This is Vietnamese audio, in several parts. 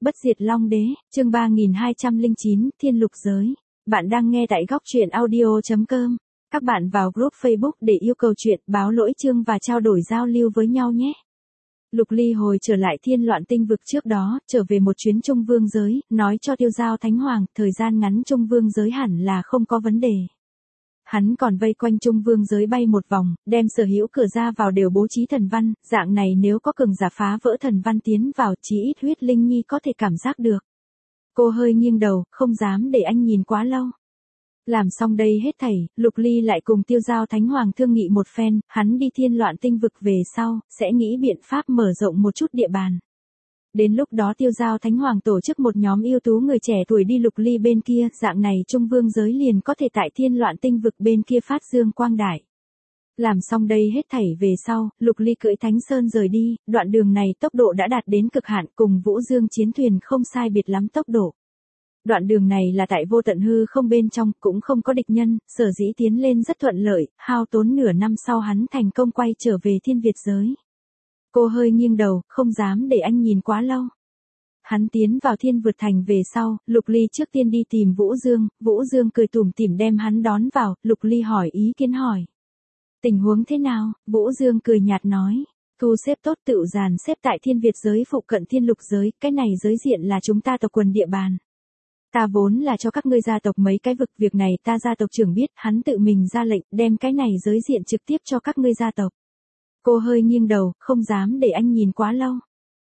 Bất diệt Long Đế, chương 3209, Thiên Lục Giới. Bạn đang nghe tại góc truyện audio.com. Các bạn vào group Facebook để yêu cầu chuyện, báo lỗi chương và trao đổi giao lưu với nhau nhé. Lục Ly hồi trở lại Thiên Loạn Tinh vực trước đó, trở về một chuyến Trung Vương giới, nói cho Tiêu Giao Thánh Hoàng, thời gian ngắn Trung Vương giới hẳn là không có vấn đề. Hắn còn vây quanh Trung Vương giới bay một vòng, đem sở hữu cửa ra vào đều bố trí thần văn, dạng này nếu có cường giả phá vỡ thần văn tiến vào, chí ít huyết linh nhi có thể cảm giác được. Cô hơi nghiêng đầu, không dám để anh nhìn quá lâu. Làm xong đây hết thảy, Lục Ly lại cùng Tiêu Giao Thánh Hoàng thương nghị một phen, hắn đi Thiên Loạn Tinh vực về sau, sẽ nghĩ biện pháp mở rộng một chút địa bàn. Đến lúc đó Tiêu Giao Thánh Hoàng tổ chức một nhóm ưu tú người trẻ tuổi đi Lục Ly bên kia, dạng này Trung Vương giới liền có thể tại Thiên Loạn Tinh vực bên kia phát dương quang đại. Làm xong đây hết thảy về sau, Lục Ly cưỡi Thánh Sơn rời đi, đoạn đường này tốc độ đã đạt đến cực hạn, cùng Vũ Dương chiến thuyền không sai biệt lắm tốc độ. Đoạn đường này là tại vô tận hư không bên trong, cũng không có địch nhân, sở dĩ tiến lên rất thuận lợi, hao tốn nửa năm sau hắn thành công quay trở về Thiên Việt giới. Cô hơi nghiêng đầu, không dám để anh nhìn quá lâu. Hắn tiến vào Thiên Vượt Thành về sau, Lục Ly trước tiên đi tìm Vũ Dương cười tủm tỉm đem hắn đón vào, Lục Ly hỏi ý kiến hỏi. Tình huống thế nào? Vũ Dương cười nhạt nói. Thu xếp tốt tự dàn xếp tại Thiên Việt giới phụ cận Thiên Lục giới, cái này giới diện là chúng ta tộc quần địa bàn. Ta vốn là cho các ngươi gia tộc mấy cái vực, việc này ta gia tộc trưởng biết, hắn tự mình ra lệnh, đem cái này giới diện trực tiếp cho các ngươi gia tộc. Cô hơi nghiêng đầu, không dám để anh nhìn quá lâu.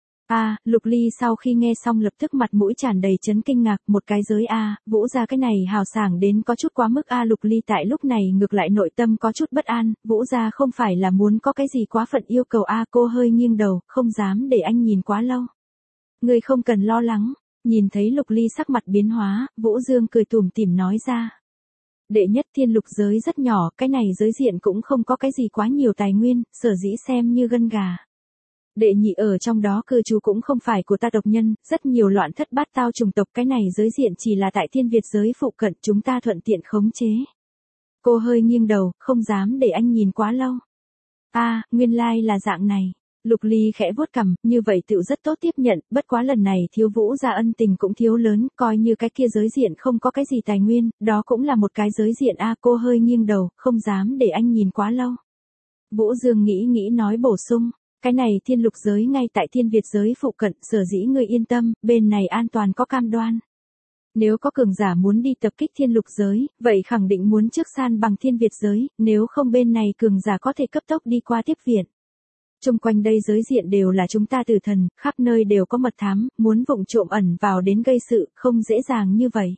Lục Ly sau khi nghe xong lập tức mặt mũi tràn đầy chấn kinh ngạc, một cái giới Vũ gia cái này hào sảng đến có chút quá mức Lục Ly tại lúc này ngược lại nội tâm có chút bất an, Vũ gia không phải là muốn có cái gì quá phận yêu cầu cô hơi nghiêng đầu, không dám để anh nhìn quá lâu. Ngươi không cần lo lắng, nhìn thấy Lục Ly sắc mặt biến hóa, Vũ Dương cười tủm tỉm nói ra. Đệ nhất Thiên Lục giới rất nhỏ, cái này giới diện cũng không có cái gì quá nhiều tài nguyên, sở dĩ xem như gân gà. Đệ nhị ở trong đó cư trú cũng không phải của ta tộc nhân, rất nhiều loạn thất bát tao chủng tộc, cái này giới diện chỉ là tại Thiên Việt giới phụ cận, chúng ta thuận tiện khống chế. Cô hơi nghiêng đầu, không dám để anh nhìn quá lâu. Nguyên lai là dạng này. Lục Ly khẽ vuốt cằm, như vậy tựu rất tốt tiếp nhận, bất quá lần này thiếu Vũ gia ân tình cũng thiếu lớn, coi như cái kia giới diện không có cái gì tài nguyên, đó cũng là một cái giới diện cô hơi nghiêng đầu, không dám để anh nhìn quá lâu. Vũ Dương nghĩ nói bổ sung, cái này Thiên Lục giới ngay tại Thiên Việt giới phụ cận, sở dĩ ngươi yên tâm, bên này an toàn có cam đoan. Nếu có cường giả muốn đi tập kích Thiên Lục giới, vậy khẳng định muốn trước san bằng Thiên Việt giới, nếu không bên này cường giả có thể cấp tốc đi qua tiếp viện. Trung quanh đây giới diện đều là chúng ta tử thần, khắp nơi đều có mật thám, muốn vụng trộm ẩn vào đến gây sự, không dễ dàng như vậy.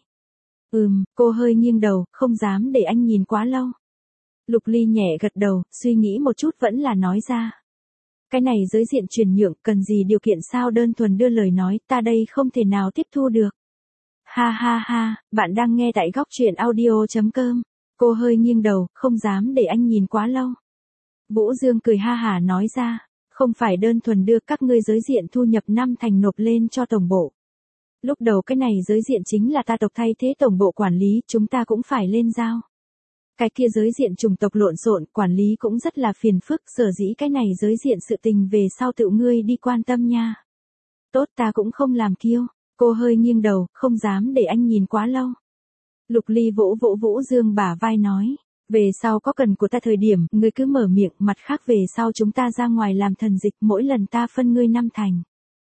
Cô hơi nghiêng đầu, không dám để anh nhìn quá lâu. Lục Ly nhẹ gật đầu, suy nghĩ một chút vẫn là nói ra. Cái này giới diện truyền nhượng, cần gì điều kiện sao, đơn thuần đưa lời nói, ta đây không thể nào tiếp thu được. Ha, bạn đang nghe tại góc truyện audio.com. Cô hơi nghiêng đầu, không dám để anh nhìn quá lâu. Vũ Dương cười ha hả nói ra, không phải đơn thuần đưa các ngươi giới diện thu nhập 5 thành nộp lên cho tổng bộ. Lúc đầu cái này giới diện chính là ta tộc thay thế tổng bộ quản lý, chúng ta cũng phải lên giao. Cái kia giới diện chủng tộc lộn xộn, quản lý cũng rất là phiền phức, sở dĩ cái này giới diện sự tình về sau tự ngươi đi quan tâm nha. Tốt, ta cũng không làm kiêu. Cô hơi nghiêng đầu, không dám để anh nhìn quá lâu. Lục Ly vỗ Vũ Dương bả vai nói. Về sau có cần của ta thời điểm, ngươi cứ mở miệng, mặt khác về sau chúng ta ra ngoài làm thần dịch, mỗi lần ta phân ngươi 5 thành.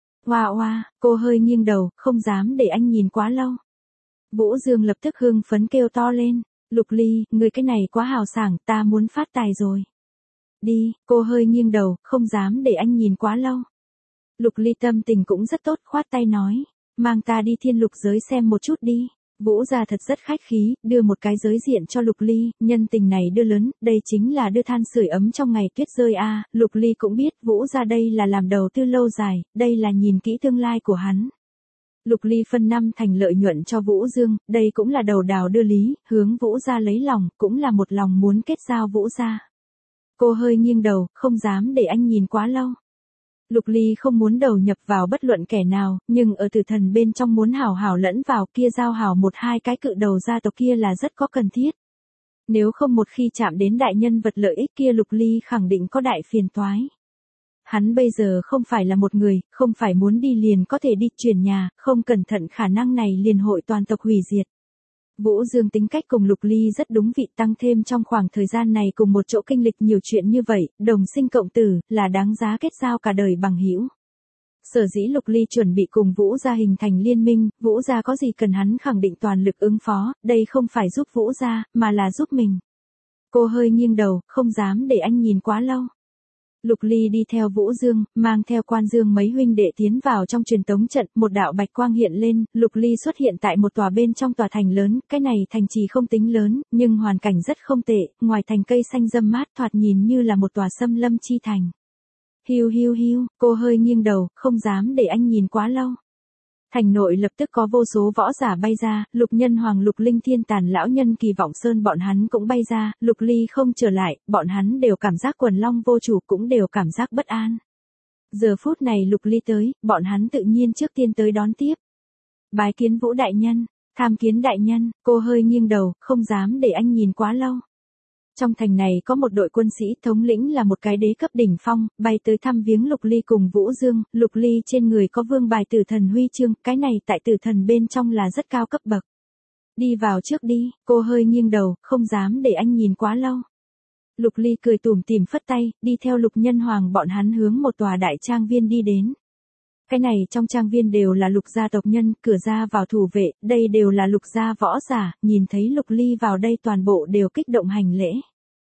Cô hơi nghiêng đầu, không dám để anh nhìn quá lâu. Vũ Dương lập tức hưng phấn kêu to lên, Lục Ly, ngươi cái này quá hào sảng, ta muốn phát tài rồi. Đi, cô hơi nghiêng đầu, không dám để anh nhìn quá lâu. Lục Ly tâm tình cũng rất tốt, khoát tay nói, mang ta đi Thiên Lục giới xem một chút đi. Vũ gia thật rất khách khí, đưa một cái giới diện cho Lục Ly, nhân tình này đưa lớn, đây chính là đưa than sưởi ấm trong ngày tuyết rơi Lục Ly cũng biết Vũ gia đây là làm đầu tư lâu dài, đây là nhìn kỹ tương lai của hắn. Lục Ly phân 5 thành lợi nhuận cho Vũ Dương, đây cũng là đầu đào đưa lý, hướng Vũ gia lấy lòng, cũng là một lòng muốn kết giao Vũ gia. Cô hơi nghiêng đầu, không dám để anh nhìn quá lâu. Lục Ly không muốn đầu nhập vào bất luận kẻ nào, nhưng ở tử thần bên trong muốn hảo hảo lẫn vào kia giao hảo 1-2 cái cự đầu gia tộc kia là rất có cần thiết. Nếu không một khi chạm đến đại nhân vật lợi ích kia Lục Ly khẳng định có đại phiền toái. Hắn bây giờ không phải là một người, không phải muốn đi liền có thể đi, chuyển nhà, không cẩn thận khả năng này liền hội toàn tộc hủy diệt. Vũ Dương tính cách cùng Lục Ly rất đúng vị, tăng thêm trong khoảng thời gian này cùng một chỗ kinh lịch nhiều chuyện như vậy, đồng sinh cộng tử, là đáng giá kết giao cả đời bằng hữu. Sở dĩ Lục Ly chuẩn bị cùng Vũ gia hình thành liên minh, Vũ gia có gì cần hắn khẳng định toàn lực ứng phó, đây không phải giúp Vũ gia, mà là giúp mình. Cô hơi nghiêng đầu, không dám để anh nhìn quá lâu. Lục Ly đi theo Vũ Dương, mang theo Quan Dương mấy huynh đệ tiến vào trong truyền tống trận, một đạo bạch quang hiện lên, Lục Ly xuất hiện tại một tòa bên trong tòa thành lớn, cái này thành trì không tính lớn, nhưng hoàn cảnh rất không tệ, ngoài thành cây xanh râm mát thoạt nhìn như là một tòa xâm lâm chi thành. Hiu hiu hiu, cô hơi nghiêng đầu, không dám để anh nhìn quá lâu. Thành nội lập tức có vô số võ giả bay ra, Lục Nhân Hoàng, Lục Linh Thiên Tàn lão nhân Kỳ Vọng Sơn bọn hắn cũng bay ra, Lục Ly không trở lại, bọn hắn đều cảm giác quần long vô chủ, cũng đều cảm giác bất an. Giờ phút này Lục Ly tới, bọn hắn tự nhiên trước tiên tới đón tiếp. Bái kiến Vũ đại nhân, tham kiến đại nhân, cô hơi nghiêng đầu, không dám để anh nhìn quá lâu. Trong thành này có một đội quân sĩ, thống lĩnh là một cái đế cấp đỉnh phong, bay tới thăm viếng Lục Ly cùng Vũ Dương, Lục Ly trên người có vương bài tử thần huy chương, cái này tại tử thần bên trong là rất cao cấp bậc. Đi vào trước đi, cô hơi nghiêng đầu, không dám để anh nhìn quá lâu. Lục Ly cười tủm tỉm phất tay, đi theo Lục Nhân Hoàng bọn hắn hướng một tòa đại trang viên đi đến. Cái này trong trang viên đều là Lục gia tộc nhân, cửa ra vào thủ vệ, đây đều là Lục gia võ giả, nhìn thấy Lục Ly vào đây toàn bộ đều kích động hành lễ.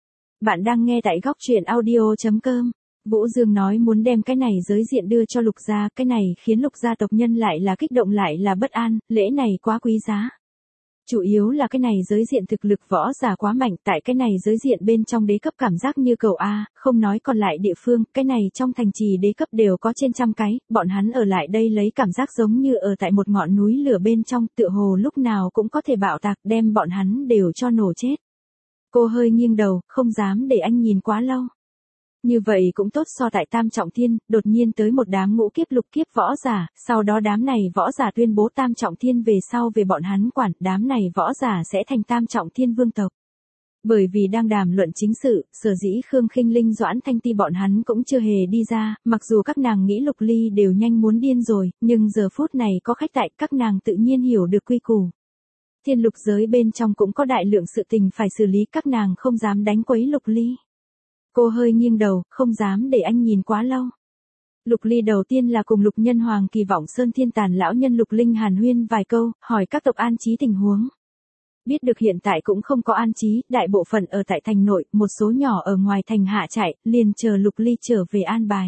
Bạn đang nghe tại góc truyện audio.com. Vũ Dương nói muốn đem cái này giới diện đưa cho Lục gia, cái này khiến Lục gia tộc nhân lại là kích động lại là bất an, lễ này quá quý giá. Chủ yếu là cái này giới diện thực lực võ giả quá mạnh, tại cái này giới diện bên trong đế cấp cảm giác như cầu A, không nói còn lại địa phương, cái này trong thành trì đế cấp đều có trên trăm cái, bọn hắn ở lại đây lấy cảm giác giống như ở tại một ngọn núi lửa bên trong, tựa hồ lúc nào cũng có thể bạo tạc, đem bọn hắn đều cho nổ chết. Cô hơi nghiêng đầu, không dám để anh nhìn quá lâu. Như vậy cũng tốt so tại Tam Trọng Thiên, đột nhiên tới một đám ngũ kiếp lục kiếp võ giả, sau đó đám này võ giả tuyên bố Tam Trọng Thiên về sau về bọn hắn quản, đám này võ giả sẽ thành Tam Trọng Thiên vương tộc. Bởi vì đang đàm luận chính sự, sở dĩ Khương Khinh Linh Doãn Thanh Ti bọn hắn cũng chưa hề đi ra, mặc dù các nàng nghĩ Lục Ly đều nhanh muốn điên rồi, nhưng giờ phút này có khách tại, các nàng tự nhiên hiểu được quy củ. Thiên lục giới bên trong cũng có đại lượng sự tình phải xử lý, các nàng không dám đánh quấy Lục Ly. Cô hơi nghiêng đầu, không dám để anh nhìn quá lâu. Lục Ly đầu tiên là cùng Lục Nhân Hoàng, Kỳ Vọng Sơn Thiên Tàn lão nhân Lục Linh hàn huyên vài câu, hỏi các tộc an trí tình huống. Biết được hiện tại cũng không có an trí, đại bộ phận ở tại thành nội, một số nhỏ ở ngoài thành hạ chạy, liền chờ Lục Ly trở về an bài.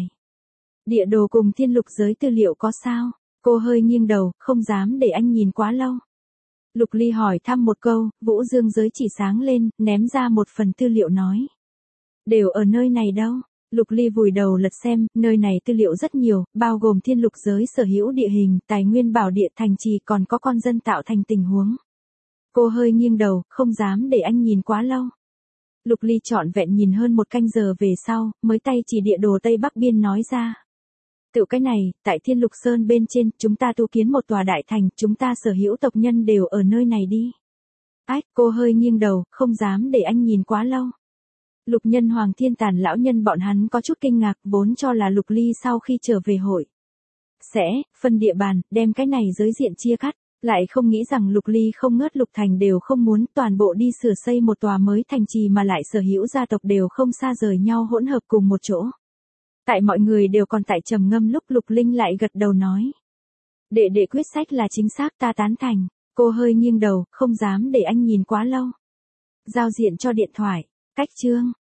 Địa đồ cùng thiên lục giới tư liệu có sao? Cô hơi nghiêng đầu, không dám để anh nhìn quá lâu. Lục Ly hỏi thăm một câu, Vũ Dương giới chỉ sáng lên, ném ra một phần tư liệu nói. Đều ở nơi này đâu? Lục Ly vùi đầu lật xem, nơi này tư liệu rất nhiều, bao gồm thiên lục giới sở hữu địa hình, tài nguyên bảo địa thành trì, còn có con dân tạo thành tình huống. Cô hơi nghiêng đầu, không dám để anh nhìn quá lâu. Lục Ly trọn vẹn nhìn hơn một canh giờ về sau, mới tay chỉ địa đồ Tây Bắc Biên nói ra. Tự cái này, tại Thiên Lục Sơn bên trên, chúng ta tu kiến một tòa đại thành, chúng ta sở hữu tộc nhân đều ở nơi này đi. Ách, cô hơi nghiêng đầu, không dám để anh nhìn quá lâu. Lục Nhân Hoàng Thiên Tàn lão nhân bọn hắn có chút kinh ngạc, vốn cho là Lục Ly sau khi trở về hội sẽ phân địa bàn, đem cái này giới diện chia cắt, lại không nghĩ rằng Lục Ly không ngớt Lục Thành đều không muốn, toàn bộ đi sửa xây một tòa mới thành trì mà lại sở hữu gia tộc đều không xa rời nhau hỗn hợp cùng một chỗ. Tại mọi người đều còn tại trầm ngâm lúc Lục Linh lại gật đầu nói. Đệ đệ quyết sách là chính xác, ta tán thành. Cô hơi nghiêng đầu, không dám để anh nhìn quá lâu. Giao diện cho điện thoại. Cách chương.